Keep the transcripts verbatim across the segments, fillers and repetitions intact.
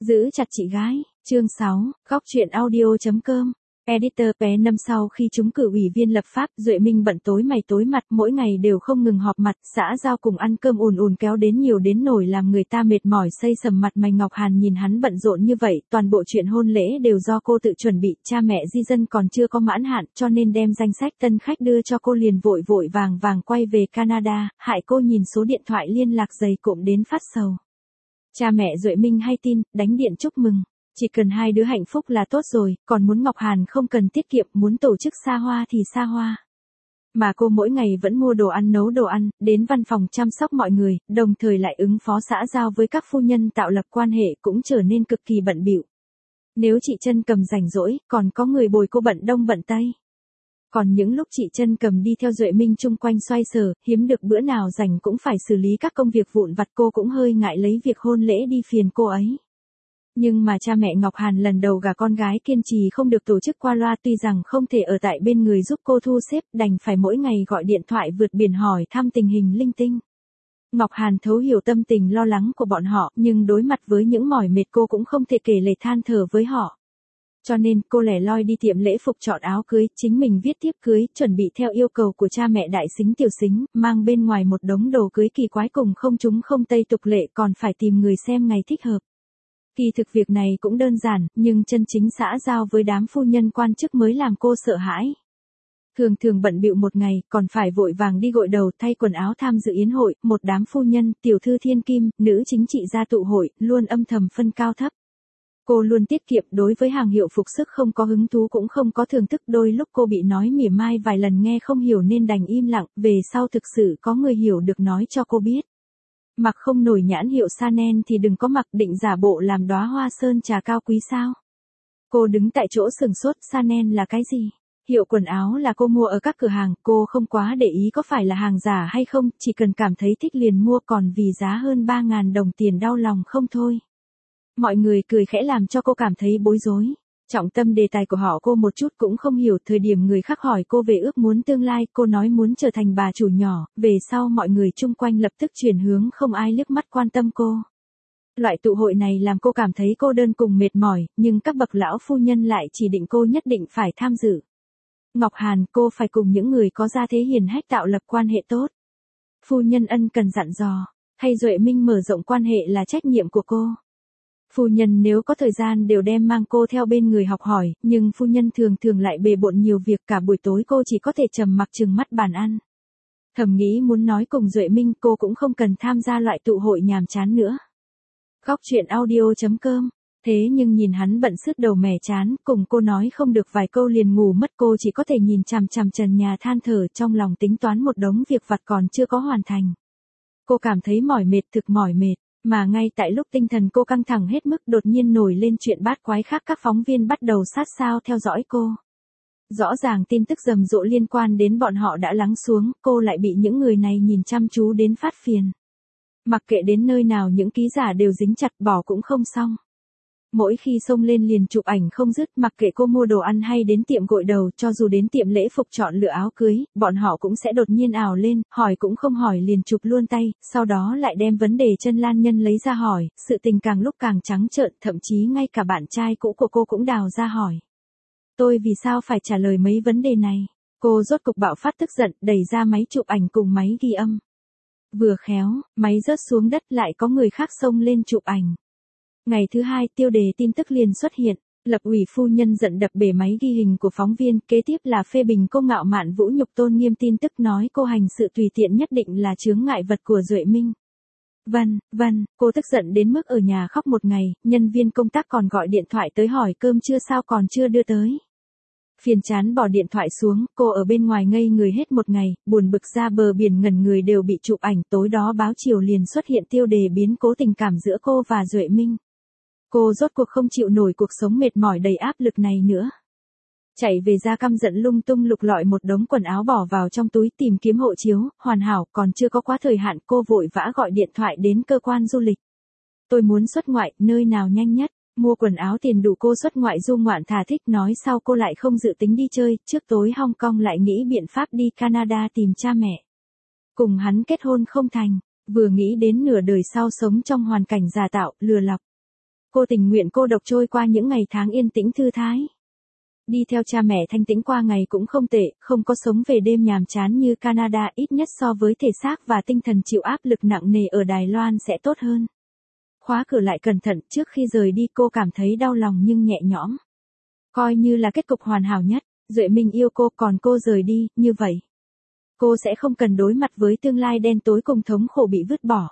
Giữ chặt chị gái, chương sáu, góc truyện audio.com. Editor bé năm sau khi trúng cử ủy viên lập pháp, Duệ Minh bận tối mày tối mặt, mỗi ngày đều không ngừng họp mặt, xã giao cùng ăn cơm ùn ùn kéo đến nhiều đến nổi làm người ta mệt mỏi xây sầm mặt mày. Ngọc Hàn nhìn hắn bận rộn như vậy, toàn bộ chuyện hôn lễ đều do cô tự chuẩn bị, cha mẹ di dân còn chưa có mãn hạn, cho nên đem danh sách tân khách đưa cho cô liền vội vội vàng vàng quay về Canada, hại cô nhìn số điện thoại liên lạc dày cộm đến phát sầu. Cha mẹ Duệ Minh hay tin, đánh điện chúc mừng. Chỉ cần hai đứa hạnh phúc là tốt rồi, còn muốn Ngọc Hàn không cần tiết kiệm, muốn tổ chức xa hoa thì xa hoa. Mà cô mỗi ngày vẫn mua đồ ăn nấu đồ ăn, đến văn phòng chăm sóc mọi người, đồng thời lại ứng phó xã giao với các phu nhân tạo lập quan hệ cũng trở nên cực kỳ bận bịu. Nếu chị Trân Cầm rảnh rỗi, còn có người bồi cô bận đông bận tây. Còn những lúc chị Trân Cầm đi theo Duệ Minh chung quanh xoay sở, hiếm được bữa nào rảnh cũng phải xử lý các công việc vụn vặt, cô cũng hơi ngại lấy việc hôn lễ đi phiền cô ấy. Nhưng mà cha mẹ Ngọc Hàn lần đầu gả con gái kiên trì không được tổ chức qua loa, tuy rằng không thể ở tại bên người giúp cô thu xếp, đành phải mỗi ngày gọi điện thoại vượt biển hỏi thăm tình hình linh tinh. Ngọc Hàn thấu hiểu tâm tình lo lắng của bọn họ, nhưng đối mặt với những mỏi mệt cô cũng không thể kể lể than thở với họ. Cho nên, cô lẻ loi đi tiệm lễ phục chọn áo cưới, chính mình viết thiếp cưới, chuẩn bị theo yêu cầu của cha mẹ đại xính tiểu xính, mang bên ngoài một đống đồ cưới kỳ quái cùng không chúng không tây tục lệ, còn phải tìm người xem ngày thích hợp. Kỳ thực việc này cũng đơn giản, nhưng chân chính xã giao với đám phu nhân quan chức mới làm cô sợ hãi. Thường thường bận bịu một ngày, còn phải vội vàng đi gội đầu, thay quần áo tham dự yến hội, một đám phu nhân, tiểu thư thiên kim, nữ chính trị gia tụ hội, luôn âm thầm phân cao thấp. Cô luôn tiết kiệm, đối với hàng hiệu phục sức không có hứng thú cũng không có thưởng thức, đôi lúc cô bị nói mỉa mai vài lần nghe không hiểu nên đành im lặng, về sau thực sự có người hiểu được nói cho cô biết. Mặc không nổi nhãn hiệu Chanel thì đừng có mặc, định giả bộ làm đóa hoa sơn trà cao quý sao. Cô đứng tại chỗ sừng sốt, Chanel là cái gì? Hiệu quần áo là cô mua ở các cửa hàng, cô không quá để ý có phải là hàng giả hay không, chỉ cần cảm thấy thích liền mua, còn vì giá hơn ba nghìn đồng tiền đau lòng không thôi. Mọi người cười khẽ làm cho cô cảm thấy bối rối. Trọng tâm đề tài của họ cô một chút cũng không hiểu, thời điểm người khác hỏi cô về ước muốn tương lai, cô nói muốn trở thành bà chủ nhỏ, về sau mọi người chung quanh lập tức chuyển hướng, không ai liếc mắt quan tâm cô. Loại tụ hội này làm cô cảm thấy cô đơn cùng mệt mỏi, nhưng các bậc lão phu nhân lại chỉ định cô nhất định phải tham dự. Ngọc Hàn, cô phải cùng những người có gia thế hiền hách tạo lập quan hệ tốt. Phu nhân ân cần dặn dò, hay Duệ Minh mở rộng quan hệ là trách nhiệm của cô. Phu nhân nếu có thời gian đều đem mang cô theo bên người học hỏi, nhưng phu nhân thường thường lại bề bộn nhiều việc, cả buổi tối cô chỉ có thể trầm mặc trừng mắt bàn ăn. Thầm nghĩ muốn nói cùng Duệ Minh, cô cũng không cần tham gia loại tụ hội nhàm chán nữa. Góc truyện audio.com. Thế nhưng nhìn hắn bận sứt đầu mẻ chán, cùng cô nói không được vài câu liền ngủ mất, cô chỉ có thể nhìn chằm chằm trần nhà than thở, trong lòng tính toán một đống việc vặt còn chưa có hoàn thành. Cô cảm thấy mỏi mệt, thực mỏi mệt. Mà ngay tại lúc tinh thần cô căng thẳng hết mức, đột nhiên nổi lên chuyện bát quái khác, các phóng viên bắt đầu sát sao theo dõi cô. Rõ ràng tin tức rầm rộ liên quan đến bọn họ đã lắng xuống, cô lại bị những người này nhìn chăm chú đến phát phiền. Mặc kệ đến nơi nào những ký giả đều dính chặt, bỏ cũng không xong. Mỗi khi xông lên liền chụp ảnh không dứt, mặc kệ cô mua đồ ăn hay đến tiệm gội đầu, cho dù đến tiệm lễ phục chọn lựa áo cưới, bọn họ cũng sẽ đột nhiên ào lên, hỏi cũng không hỏi liền chụp luôn tay, sau đó lại đem vấn đề chân lan nhân lấy ra hỏi, sự tình càng lúc càng trắng trợn, thậm chí ngay cả bạn trai cũ của cô cũng đào ra hỏi. Tôi vì sao phải trả lời mấy vấn đề này? Cô rốt cục bạo phát tức giận, đẩy ra máy chụp ảnh cùng máy ghi âm. Vừa khéo, máy rớt xuống đất lại có người khác xông lên chụp ảnh. Ngày thứ hai, tiêu đề tin tức liền xuất hiện, lập ủy phu nhân giận đập bể máy ghi hình của phóng viên, kế tiếp là phê bình cô ngạo mạn vũ nhục tôn nghiêm, tin tức nói cô hành sự tùy tiện nhất định là chướng ngại vật của Duệ Minh. Vâng, vâng, cô tức giận đến mức ở nhà khóc một ngày, nhân viên công tác còn gọi điện thoại tới hỏi cơm chưa sao còn chưa đưa tới. Phiền chán bỏ điện thoại xuống, cô ở bên ngoài ngây người hết một ngày, buồn bực ra bờ biển ngẩn người đều bị chụp ảnh, tối đó báo chiều liền xuất hiện tiêu đề biến cố tình cảm giữa cô và Duệ Minh. Cô rốt cuộc không chịu nổi cuộc sống mệt mỏi đầy áp lực này nữa. Chạy về ra căm giận lung tung lục lọi một đống quần áo bỏ vào trong túi tìm kiếm hộ chiếu, hoàn hảo, còn chưa có quá thời hạn, cô vội vã gọi điện thoại đến cơ quan du lịch. Tôi muốn xuất ngoại, nơi nào nhanh nhất, mua quần áo tiền đủ cô xuất ngoại du ngoạn thả thích, nói sau cô lại không dự tính đi chơi, trước tối Hong Kong lại nghĩ biện pháp đi Canada tìm cha mẹ. Cùng hắn kết hôn không thành, vừa nghĩ đến nửa đời sau sống trong hoàn cảnh giả tạo, lừa lọc. Cô tình nguyện cô độc trôi qua những ngày tháng yên tĩnh thư thái. Đi theo cha mẹ thanh tĩnh qua ngày cũng không tệ, không có sống về đêm nhàm chán như Canada, ít nhất so với thể xác và tinh thần chịu áp lực nặng nề ở Đài Loan sẽ tốt hơn. Khóa cửa lại cẩn thận, trước khi rời đi cô cảm thấy đau lòng nhưng nhẹ nhõm. Coi như là kết cục hoàn hảo nhất, Duệ Minh yêu cô còn cô rời đi, như vậy. Cô sẽ không cần đối mặt với tương lai đen tối cùng thống khổ bị vứt bỏ.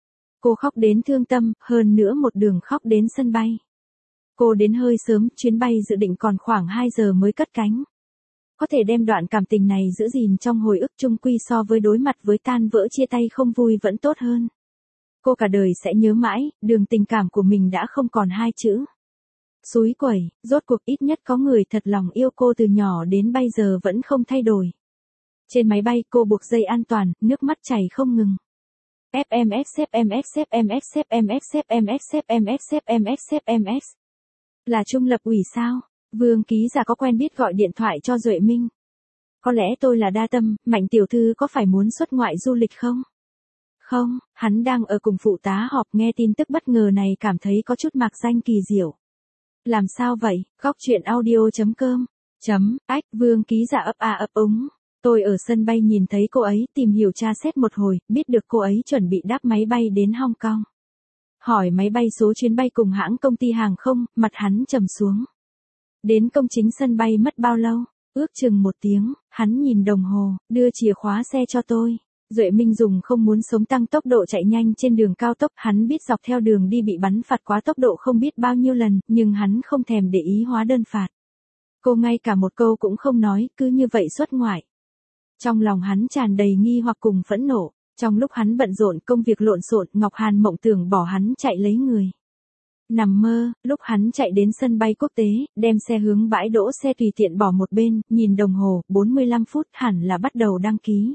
Cô khóc đến thương tâm, hơn nữa một đường khóc đến sân bay. Cô đến hơi sớm, chuyến bay dự định còn khoảng hai giờ mới cất cánh. Có thể đem đoạn cảm tình này giữ gìn trong hồi ức chung quy so với đối mặt với tan vỡ chia tay không vui vẫn tốt hơn. Cô cả đời sẽ nhớ mãi, đường tình cảm của mình đã không còn hai chữ. Xúi quẩy, rốt cuộc ít nhất có người thật lòng yêu cô từ nhỏ đến bây giờ vẫn không thay đổi. Trên máy bay cô buộc dây an toàn, nước mắt chảy không ngừng. ép em ét ép em ét ép em ét ép em ét ép em ét ép em ét ép em ét ép em ét. Là trung lập ủy sao? Vương ký giả có quen biết gọi điện thoại cho Duệ Minh. Có lẽ tôi là đa tâm, Mạnh tiểu thư có phải muốn xuất ngoại du lịch không? Không, hắn đang ở cùng phụ tá họp nghe tin tức bất ngờ này cảm thấy có chút mạc danh kỳ diệu. Làm sao vậy? Góc chuyện audio chấm com. Chấm, ách, Vương ký giả ấp a ấp úng. Tôi ở sân bay nhìn thấy cô ấy tìm hiểu tra xét một hồi, biết được cô ấy chuẩn bị đáp máy bay đến Hong Kong. Hỏi máy bay số chuyến bay cùng hãng công ty hàng không, mặt hắn trầm xuống. Đến công chính sân bay mất bao lâu? Ước chừng một tiếng, hắn nhìn đồng hồ, đưa chìa khóa xe cho tôi. Duệ Minh dùng không muốn sống tăng tốc độ chạy nhanh trên đường cao tốc, hắn biết dọc theo đường đi bị bắn phạt quá tốc độ không biết bao nhiêu lần, nhưng hắn không thèm để ý hóa đơn phạt. Cô ngay cả một câu cũng không nói, cứ như vậy xuất ngoại. Trong lòng hắn tràn đầy nghi hoặc cùng phẫn nộ, trong lúc hắn bận rộn công việc lộn xộn, Ngọc Hàn mộng tưởng bỏ hắn chạy lấy người. Nằm mơ, lúc hắn chạy đến sân bay quốc tế, đem xe hướng bãi đỗ xe tùy tiện bỏ một bên, nhìn đồng hồ, bốn mươi lăm phút hẳn là bắt đầu đăng ký.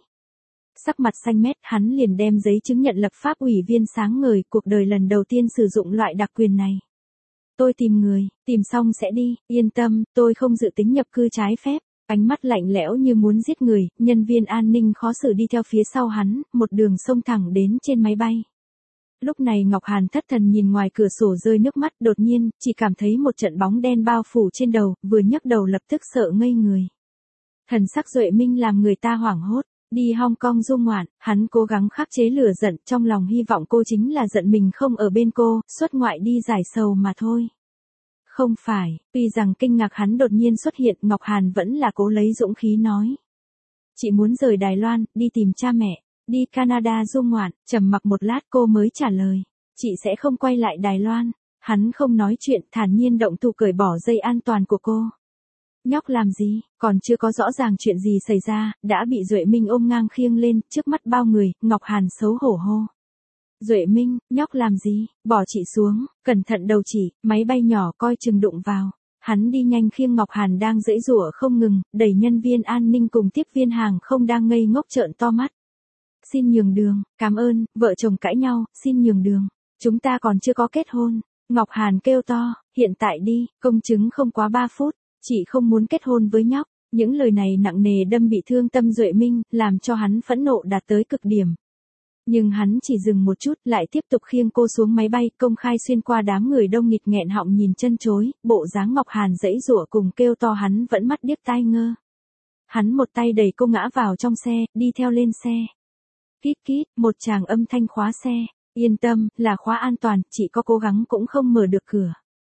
Sắc mặt xanh mét, hắn liền đem giấy chứng nhận lập pháp ủy viên sáng ngời, cuộc đời lần đầu tiên sử dụng loại đặc quyền này. Tôi tìm người, tìm xong sẽ đi, yên tâm, tôi không dự tính nhập cư trái phép. Ánh mắt lạnh lẽo như muốn giết người, nhân viên an ninh khó xử đi theo phía sau hắn, một đường xông thẳng đến trên máy bay. Lúc này Ngọc Hàn thất thần nhìn ngoài cửa sổ rơi nước mắt, đột nhiên, chỉ cảm thấy một trận bóng đen bao phủ trên đầu, vừa nhấc đầu lập tức sợ ngây người. Thần sắc Duệ Minh làm người ta hoảng hốt, đi Hong Kong du ngoạn, hắn cố gắng khắc chế lửa giận, trong lòng hy vọng cô chính là giận mình không ở bên cô, xuất ngoại đi giải sầu mà thôi. Không phải, tuy rằng kinh ngạc hắn đột nhiên xuất hiện, Ngọc Hàn vẫn là cố lấy dũng khí nói. Chị muốn rời Đài Loan, đi tìm cha mẹ, đi Canada du ngoạn, trầm mặc một lát cô mới trả lời. Chị sẽ không quay lại Đài Loan. Hắn không nói chuyện, thản nhiên động thủ cởi bỏ dây an toàn của cô. Nhóc làm gì, còn chưa có rõ ràng chuyện gì xảy ra, đã bị Duệ Minh ôm ngang khiêng lên, trước mắt bao người, Ngọc Hàn xấu hổ hô. Duệ Minh, nhóc làm gì, bỏ chị xuống, cẩn thận đầu chỉ, máy bay nhỏ coi chừng đụng vào. Hắn đi nhanh khiêng Ngọc Hàn đang giãy giụa không ngừng, đẩy nhân viên an ninh cùng tiếp viên hàng không đang ngây ngốc trợn to mắt. Xin nhường đường, cảm ơn, vợ chồng cãi nhau, xin nhường đường. Chúng ta còn chưa có kết hôn. Ngọc Hàn kêu to, hiện tại đi, công chứng không quá ba phút, chị không muốn kết hôn với nhóc. Những lời này nặng nề đâm bị thương tâm Duệ Minh, làm cho hắn phẫn nộ đạt tới cực điểm. Nhưng hắn chỉ dừng một chút, lại tiếp tục khiêng cô xuống máy bay, công khai xuyên qua đám người đông nghịt nghẹn họng nhìn chân chối, bộ dáng Ngọc Hàn giãy giụa cùng kêu to hắn vẫn mắt điếc tai ngơ. Hắn một tay đẩy cô ngã vào trong xe, đi theo lên xe. Kít kít, một tràng âm thanh khóa xe, yên tâm, là khóa an toàn, chị có cố gắng cũng không mở được cửa.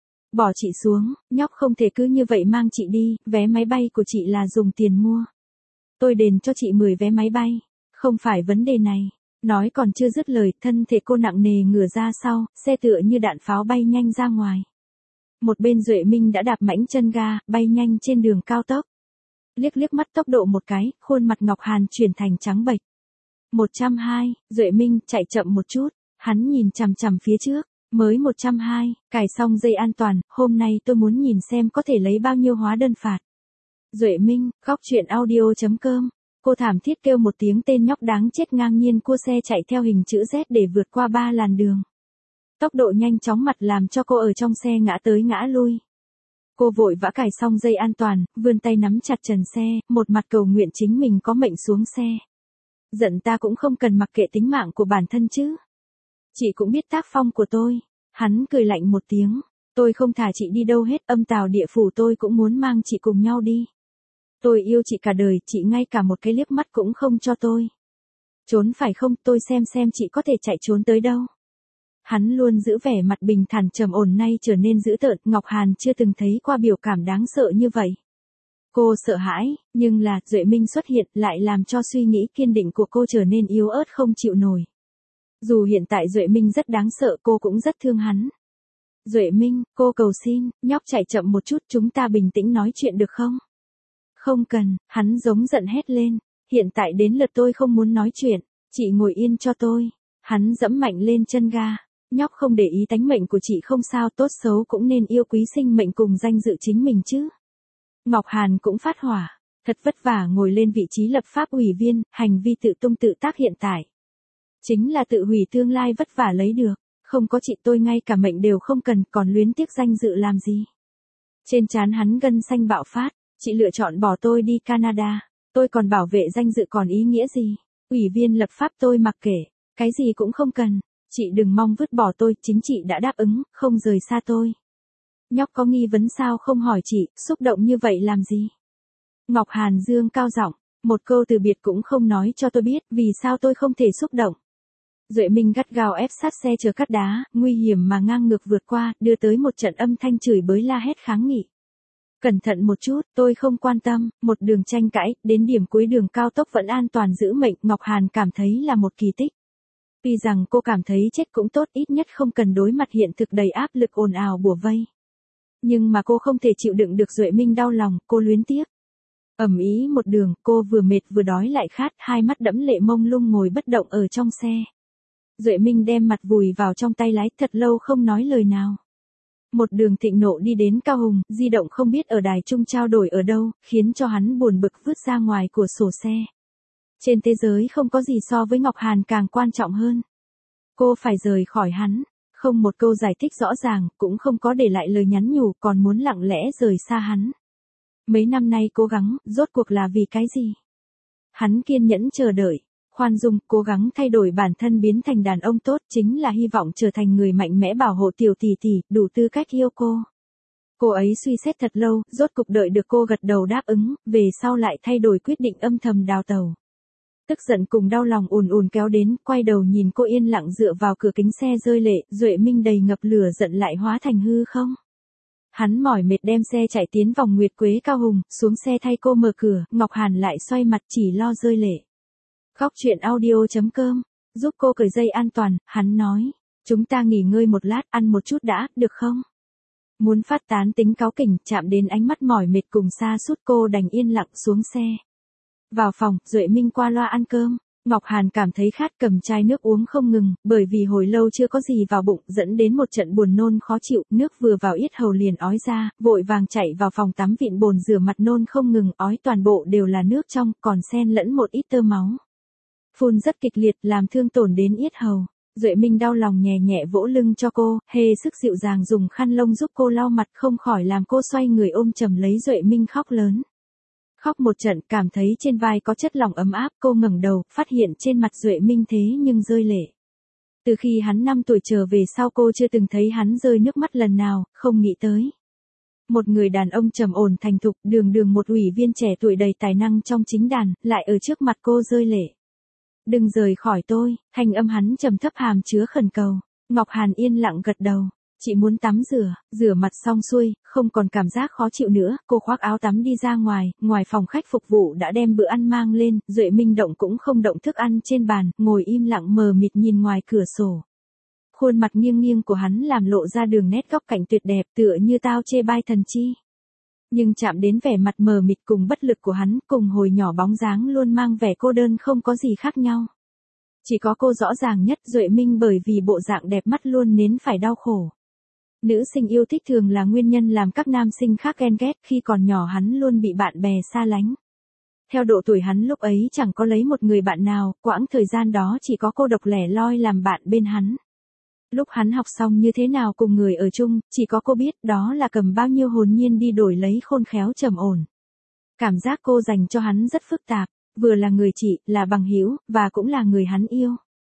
Bỏ chị xuống, nhóc không thể cứ như vậy mang chị đi, vé máy bay của chị là dùng tiền mua. Tôi đền cho chị mười vé máy bay, không phải vấn đề này. Nói còn chưa dứt lời, thân thể cô nặng nề ngửa ra sau, xe tựa như đạn pháo bay nhanh ra ngoài. Một bên Duệ Minh đã đạp mãnh chân ga, bay nhanh trên đường cao tốc. Liếc liếc mắt tốc độ một cái, khuôn mặt Ngọc Hàn chuyển thành trắng bệch. một trăm hai, Duệ Minh, chạy chậm một chút, hắn nhìn chằm chằm phía trước, mới một trăm hai, cài xong dây an toàn, hôm nay tôi muốn nhìn xem có thể lấy bao nhiêu hóa đơn phạt. Duệ Minh, góc chuyện audio chấm com. Cô thảm thiết kêu một tiếng, tên nhóc đáng chết ngang nhiên cua xe chạy theo hình chữ Z để vượt qua ba làn đường. Tốc độ nhanh chóng mặt làm cho cô ở trong xe ngã tới ngã lui. Cô vội vã cài xong dây an toàn, vươn tay nắm chặt trần xe, một mặt cầu nguyện chính mình có mệnh xuống xe. Giận ta cũng không cần mặc kệ tính mạng của bản thân chứ. Chị cũng biết tác phong của tôi. Hắn cười lạnh một tiếng, tôi không thả chị đi đâu hết, âm tào địa phủ tôi cũng muốn mang chị cùng nhau đi. Tôi yêu chị cả đời, chị ngay cả một cái liếc mắt cũng không cho tôi. Trốn phải không, tôi xem xem chị có thể chạy trốn tới đâu. Hắn luôn giữ vẻ mặt bình thản trầm ổn, nay trở nên dữ tợn, Ngọc Hàn chưa từng thấy qua biểu cảm đáng sợ như vậy. Cô sợ hãi, nhưng là, Duệ Minh xuất hiện lại làm cho suy nghĩ kiên định của cô trở nên yếu ớt không chịu nổi. Dù hiện tại Duệ Minh rất đáng sợ, cô cũng rất thương hắn. Duệ Minh, cô cầu xin, nhóc chạy chậm một chút, chúng ta bình tĩnh nói chuyện được không? Không cần, hắn giống giận hét lên, hiện tại đến lượt tôi không muốn nói chuyện, chị ngồi yên cho tôi. Hắn dẫm mạnh lên chân ga, nhóc không để ý tánh mệnh của chị không sao, tốt xấu cũng nên yêu quý sinh mệnh cùng danh dự chính mình chứ. Ngọc Hàn cũng phát hỏa, thật vất vả ngồi lên vị trí lập pháp ủy viên, hành vi tự tung tự tác hiện tại. Chính là tự hủy tương lai vất vả lấy được, không có chị tôi ngay cả mệnh đều không cần, còn luyến tiếc danh dự làm gì. Trên trán hắn gân xanh bạo phát, chị lựa chọn bỏ tôi đi Canada, tôi còn bảo vệ danh dự còn ý nghĩa gì, ủy viên lập pháp tôi mặc kệ, cái gì cũng không cần, chị đừng mong vứt bỏ tôi, chính chị đã đáp ứng, không rời xa tôi. Nhóc có nghi vấn sao không hỏi chị, xúc động như vậy làm gì? Ngọc Hàn dương cao giọng, một câu từ biệt cũng không nói cho tôi biết vì sao tôi không thể xúc động. Duệ Minh gắt gao ép sát xe chở cát đá, nguy hiểm mà ngang ngược vượt qua, đưa tới một trận âm thanh chửi bới la hét kháng nghị. Cẩn thận một chút, tôi không quan tâm, một đường tranh cãi, đến điểm cuối đường cao tốc vẫn an toàn giữ mệnh, Ngọc Hàn cảm thấy là một kỳ tích. Tuy rằng cô cảm thấy chết cũng tốt, ít nhất không cần đối mặt hiện thực đầy áp lực ồn ào bủa vây. Nhưng mà cô không thể chịu đựng được Duệ Minh đau lòng, cô luyến tiếc. Ầm ĩ một đường, cô vừa mệt vừa đói lại khát, hai mắt đẫm lệ mông lung ngồi bất động ở trong xe. Duệ Minh đem mặt vùi vào trong tay lái, thật lâu không nói lời nào. Một đường thịnh nộ đi đến Cao Hùng, di động không biết ở đài trung trao đổi ở đâu, khiến cho hắn buồn bực vứt ra ngoài của sổ xe. Trên thế giới không có gì so với Ngọc Hàn càng quan trọng hơn. Cô phải rời khỏi hắn, không một câu giải thích rõ ràng, cũng không có để lại lời nhắn nhủ, còn muốn lặng lẽ rời xa hắn. Mấy năm nay cố gắng, rốt cuộc là vì cái gì? Hắn kiên nhẫn chờ đợi, khoan dung, cố gắng thay đổi bản thân biến thành đàn ông tốt, chính là hy vọng trở thành người mạnh mẽ bảo hộ tiểu tỷ tỷ, đủ tư cách yêu cô. Cô ấy suy xét thật lâu, rốt cục đợi được cô gật đầu đáp ứng, về sau lại thay đổi quyết định âm thầm đào tàu. Tức giận cùng đau lòng ùn ùn kéo đến, quay đầu nhìn cô yên lặng dựa vào cửa kính xe rơi lệ, Duệ Minh đầy ngập lửa giận lại hóa thành hư không. Hắn mỏi mệt đem xe chạy tiến vòng Nguyệt Quế Cao Hùng, xuống xe thay cô mở cửa, Ngọc Hàn lại xoay mặt chỉ lo rơi lệ. Góc truyện audio chấm com, giúp cô cởi dây an toàn, hắn nói, chúng ta nghỉ ngơi một lát, ăn một chút đã, được không? Muốn phát tán tính cáu kỉnh, chạm đến ánh mắt mỏi mệt cùng xa sút cô đành yên lặng xuống xe. Vào phòng, Duệ Minh qua loa ăn cơm, Ngọc Hàn cảm thấy khát cầm chai nước uống không ngừng, bởi vì hồi lâu chưa có gì vào bụng, dẫn đến một trận buồn nôn khó chịu, nước vừa vào yết hầu liền ói ra, vội vàng chạy vào phòng tắm vịn bồn rửa mặt nôn không ngừng, ói toàn bộ đều là nước trong, còn xen lẫn một ít tơ máu. Phun rất kịch liệt, làm thương tổn đến yết hầu. Duệ Minh đau lòng nhẹ nhẹ vỗ lưng cho cô, hề sức dịu dàng dùng khăn lông giúp cô lau mặt, không khỏi làm cô xoay người ôm chầm lấy Duệ Minh khóc lớn. Khóc một trận, cảm thấy trên vai có chất lỏng ấm áp, cô ngẩng đầu, phát hiện trên mặt Duệ Minh thế nhưng rơi lệ. Từ khi hắn năm tuổi trở về sau cô chưa từng thấy hắn rơi nước mắt lần nào, không nghĩ tới. Một người đàn ông trầm ổn thành thục, đường đường một ủy viên trẻ tuổi đầy tài năng trong chính đàn, lại ở trước mặt cô rơi lệ. Đừng rời khỏi tôi, thanh âm hắn trầm thấp hàm chứa khẩn cầu. Ngọc Hàn yên lặng gật đầu. Chị muốn tắm rửa, rửa mặt xong xuôi, không còn cảm giác khó chịu nữa, cô khoác áo tắm đi ra ngoài, ngoài phòng khách phục vụ đã đem bữa ăn mang lên, Duệ Minh động cũng không động thức ăn trên bàn, ngồi im lặng mờ mịt nhìn ngoài cửa sổ. Khuôn mặt nghiêng nghiêng của hắn làm lộ ra đường nét góc cạnh tuyệt đẹp tựa như tao chê bai thần chi. Nhưng chạm đến vẻ mặt mờ mịt cùng bất lực của hắn, cùng hồi nhỏ bóng dáng luôn mang vẻ cô đơn không có gì khác nhau. Chỉ có cô rõ ràng nhất, Duệ Minh bởi vì bộ dạng đẹp mắt luôn nến phải đau khổ. Nữ sinh yêu thích thường là nguyên nhân làm các nam sinh khác ghen ghét, khi còn nhỏ hắn luôn bị bạn bè xa lánh. Theo độ tuổi hắn lúc ấy chẳng có lấy một người bạn nào, quãng thời gian đó chỉ có cô độc lẻ loi làm bạn bên hắn. Lúc hắn học xong như thế nào cùng người ở chung, chỉ có cô biết đó là cầm bao nhiêu hồn nhiên đi đổi lấy khôn khéo trầm ổn. Cảm giác cô dành cho hắn rất phức tạp, vừa là người chị, là bằng hữu, và cũng là người hắn yêu.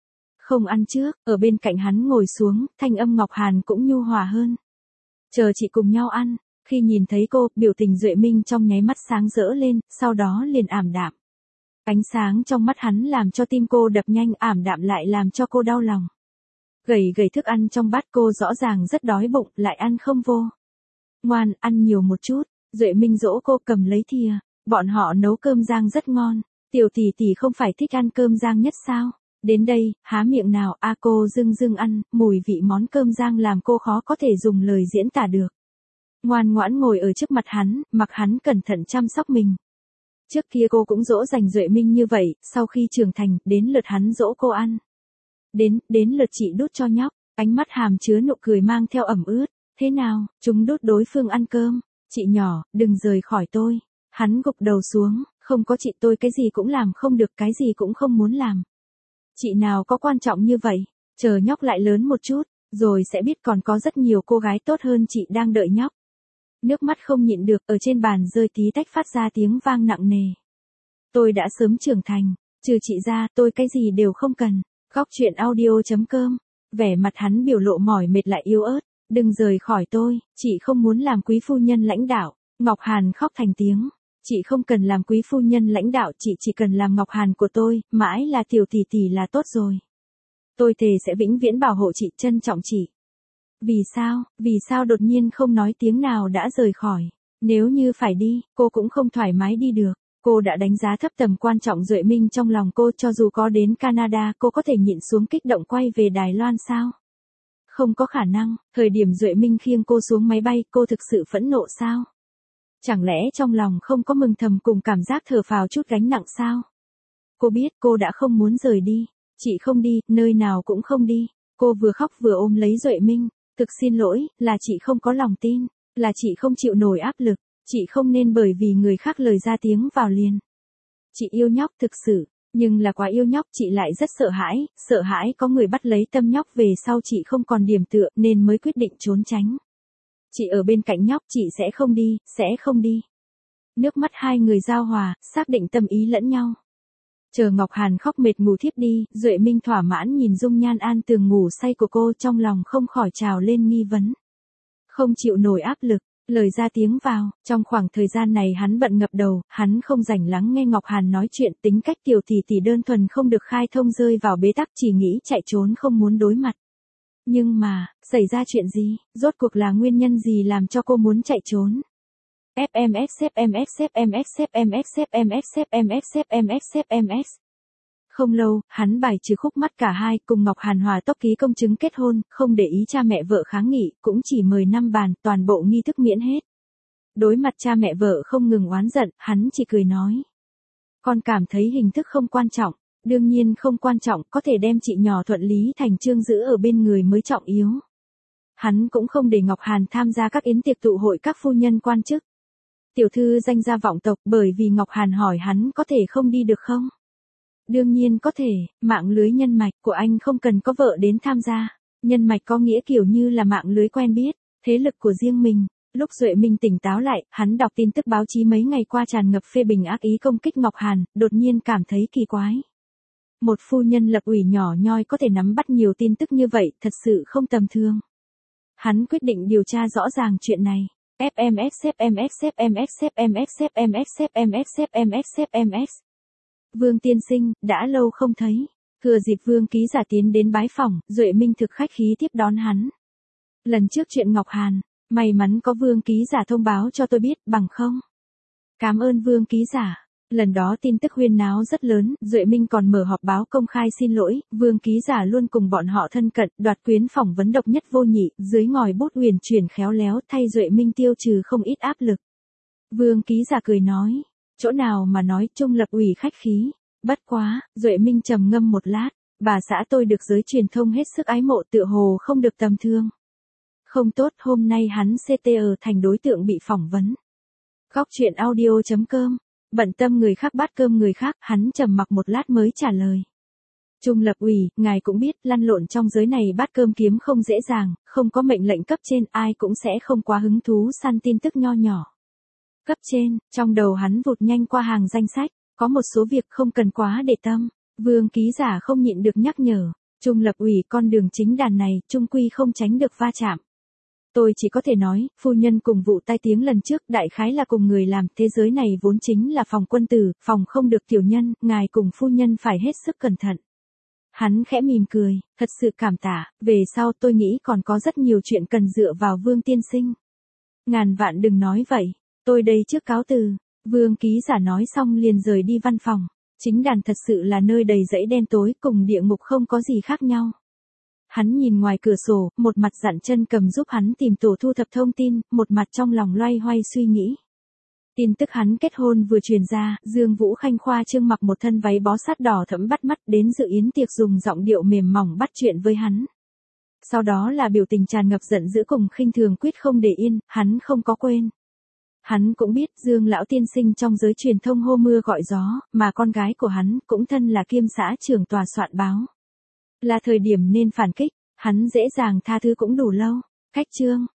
Không ăn trước, ở bên cạnh hắn ngồi xuống, thanh âm Ngọc Hàn cũng nhu hòa hơn. Chờ chị cùng nhau ăn. Khi nhìn thấy cô, biểu tình Duệ Minh trong nháy mắt sáng rỡ lên, sau đó liền ảm đạm. Ánh sáng trong mắt hắn làm cho tim cô đập nhanh, ảm đạm lại làm cho cô đau lòng. Gầy gầy thức ăn trong bát cô rõ ràng rất đói bụng, lại ăn không vô. Ngoan, ăn nhiều một chút. Duệ Minh dỗ cô cầm lấy thìa. Bọn họ nấu cơm rang rất ngon. Tiểu tỷ tỷ không phải thích ăn cơm rang nhất sao? Đến đây, há miệng nào, a cô dưng dưng ăn, mùi vị món cơm rang làm cô khó có thể dùng lời diễn tả được. Ngoan ngoãn ngồi ở trước mặt hắn, mặc hắn cẩn thận chăm sóc mình. Trước kia cô cũng dỗ dành Duệ Minh như vậy, sau khi trưởng thành, đến lượt hắn dỗ cô ăn. Đến, đến lượt chị đút cho nhóc, ánh mắt hàm chứa nụ cười mang theo ẩm ướt. Thế nào, chúng đút đối phương ăn cơm. Chị nhỏ, đừng rời khỏi tôi. Hắn gục đầu xuống, không có chị tôi cái gì cũng làm không được, cái gì cũng không muốn làm. Chị nào có quan trọng như vậy, chờ nhóc lại lớn một chút, rồi sẽ biết còn có rất nhiều cô gái tốt hơn chị đang đợi nhóc. Nước mắt không nhịn được, ở trên bàn rơi tí tách phát ra tiếng vang nặng nề. Tôi đã sớm trưởng thành, trừ chị ra, tôi cái gì đều không cần. Góc truyện audio chấm com. Vẻ mặt hắn biểu lộ mỏi mệt lại yếu ớt. Đừng rời khỏi tôi, chị không muốn làm quý phu nhân lãnh đạo. Ngọc Hàn khóc thành tiếng. Chị không cần làm quý phu nhân lãnh đạo, chị chỉ cần làm Ngọc Hàn của tôi, mãi là tiểu tỷ tỷ là tốt rồi. Tôi thề sẽ vĩnh viễn bảo hộ chị, trân trọng chị. Vì sao, vì sao đột nhiên không nói tiếng nào đã rời khỏi. Nếu như phải đi, cô cũng không thoải mái đi được. Cô đã đánh giá thấp tầm quan trọng Duệ Minh trong lòng cô, cho dù có đến Canada cô có thể nhịn xuống kích động quay về Đài Loan sao? Không có khả năng, thời điểm Duệ Minh khiêng cô xuống máy bay cô thực sự phẫn nộ sao? Chẳng lẽ trong lòng không có mừng thầm cùng cảm giác thở phào chút gánh nặng sao? Cô biết cô đã không muốn rời đi. Chị không đi, nơi nào cũng không đi. Cô vừa khóc vừa ôm lấy Duệ Minh. Thực xin lỗi, là chị không có lòng tin. Là chị không chịu nổi áp lực. Chị không nên bởi vì người khác lời ra tiếng vào liền. Chị yêu nhóc thực sự. Nhưng là quá yêu nhóc chị lại rất sợ hãi. Sợ hãi có người bắt lấy tâm nhóc về sau chị không còn điểm tựa nên mới quyết định trốn tránh. Chị ở bên cạnh nhóc chị sẽ không đi, sẽ không đi. Nước mắt hai người giao hòa, xác định tâm ý lẫn nhau. Chờ Ngọc Hàn khóc mệt ngủ thiếp đi, Duệ Minh thỏa mãn nhìn dung nhan an tường ngủ say của cô, trong lòng không khỏi trào lên nghi vấn. Không chịu nổi áp lực, lời ra tiếng vào, trong khoảng thời gian này hắn bận ngập đầu, hắn không rảnh lắng nghe Ngọc Hàn nói chuyện, tính cách tiểu tỷ tỷ đơn thuần không được khai thông rơi vào bế tắc, chỉ nghĩ chạy trốn không muốn đối mặt. Nhưng mà, xảy ra chuyện gì, rốt cuộc là nguyên nhân gì làm cho cô muốn chạy trốn? ép em ét, ép em ét, ép em ét, ép em ét, ép em ét, ép em ét, ép em ét, ép em ét. Không lâu, hắn bài trừ khúc mắc cả hai, cùng Ngọc Hàn hòa tốc ký công chứng kết hôn, không để ý cha mẹ vợ kháng nghị, cũng chỉ mời năm bàn, toàn bộ nghi thức miễn hết. Đối mặt cha mẹ vợ không ngừng oán giận, hắn chỉ cười nói. Con cảm thấy hình thức không quan trọng, đương nhiên không quan trọng, có thể đem chị nhỏ thuận lý thành chương giữ ở bên người mới trọng yếu. Hắn cũng không để Ngọc Hàn tham gia các yến tiệc tụ hội các phu nhân quan chức. Tiểu thư danh gia vọng tộc, bởi vì Ngọc Hàn hỏi hắn có thể không đi được không? Đương nhiên có thể, mạng lưới nhân mạch của anh không cần có vợ đến tham gia. Nhân mạch có nghĩa kiểu như là mạng lưới quen biết, thế lực của riêng mình. Lúc Duệ Minh tỉnh táo lại, hắn đọc tin tức báo chí mấy ngày qua tràn ngập phê bình ác ý công kích Ngọc Hàn, đột nhiên cảm thấy kỳ quái. Một phu nhân lập ủy nhỏ nhoi có thể nắm bắt nhiều tin tức như vậy, thật sự không tầm thường. Hắn quyết định điều tra rõ ràng chuyện này. ép em ét, ép em ét, ép em ét, ép em ét, ép em ét, ép em ét, ép em ét, ép em ét. Vương tiên sinh, đã lâu không thấy. Thừa dịp Vương ký giả tiến đến bái phỏng, Duệ Minh thực khách khí tiếp đón hắn. Lần trước chuyện Ngọc Hàn, may mắn có Vương ký giả thông báo cho tôi biết, bằng không. Cảm ơn Vương ký giả. Lần đó tin tức huyên náo rất lớn, Duệ Minh còn mở họp báo công khai xin lỗi, Vương ký giả luôn cùng bọn họ thân cận, đoạt quyến phỏng vấn độc nhất vô nhị, dưới ngòi bút huyền chuyển khéo léo, thay Duệ Minh tiêu trừ không ít áp lực. Vương ký giả cười nói, chỗ nào mà nói trung lập ủy khách khí, bất quá, Duệ Minh trầm ngâm một lát, bà xã tôi được giới truyền thông hết sức ái mộ, tựa hồ không được tầm thường. Không tốt, hôm nay hắn xê tê e thành đối tượng bị phỏng vấn. Góc truyện audio chấm com. Bận tâm người khác bát cơm người khác, hắn trầm mặc một lát mới trả lời. Trung lập ủy, ngài cũng biết, lăn lộn trong giới này bát cơm kiếm không dễ dàng, không có mệnh lệnh cấp trên, ai cũng sẽ không quá hứng thú săn tin tức nho nhỏ. Cấp trên, trong đầu hắn vụt nhanh qua hàng danh sách, có một số việc không cần quá để tâm. Vương ký giả không nhịn được nhắc nhở, Trung lập ủy con đường chính đàn này, trung quy không tránh được va chạm. Tôi chỉ có thể nói, phu nhân cùng vụ tai tiếng lần trước đại khái là cùng người làm, thế giới này vốn chính là phòng quân tử, phòng không được tiểu nhân, ngài cùng phu nhân phải hết sức cẩn thận. Hắn khẽ mỉm cười, thật sự cảm tạ, về sau tôi nghĩ còn có rất nhiều chuyện cần dựa vào Vương tiên sinh. Ngàn vạn đừng nói vậy, tôi đây trước cáo từ. Vương ký giả nói xong liền rời đi văn phòng. Chính đàn thật sự là nơi đầy dãy đen tối, cùng địa ngục không có gì khác nhau. Hắn nhìn ngoài cửa sổ, một mặt dặn chân cầm giúp hắn tìm tổ thu thập thông tin, một mặt trong lòng loay hoay suy nghĩ. Tin tức hắn kết hôn vừa truyền ra, Dương Vũ Khanh khoa trương mặc một thân váy bó sát đỏ thẫm bắt mắt đến dự yến tiệc dùng giọng điệu mềm mỏng bắt chuyện với hắn. Sau đó là biểu tình tràn ngập giận dữ cùng khinh thường quyết không để yên, hắn không có quên. Hắn cũng biết Dương lão tiên sinh trong giới truyền thông hô mưa gọi gió, mà con gái của hắn cũng thân là kiêm xã trưởng tòa soạn báo. Là thời điểm nên phản kích, hắn dễ dàng tha thứ cũng đủ lâu. Cách chương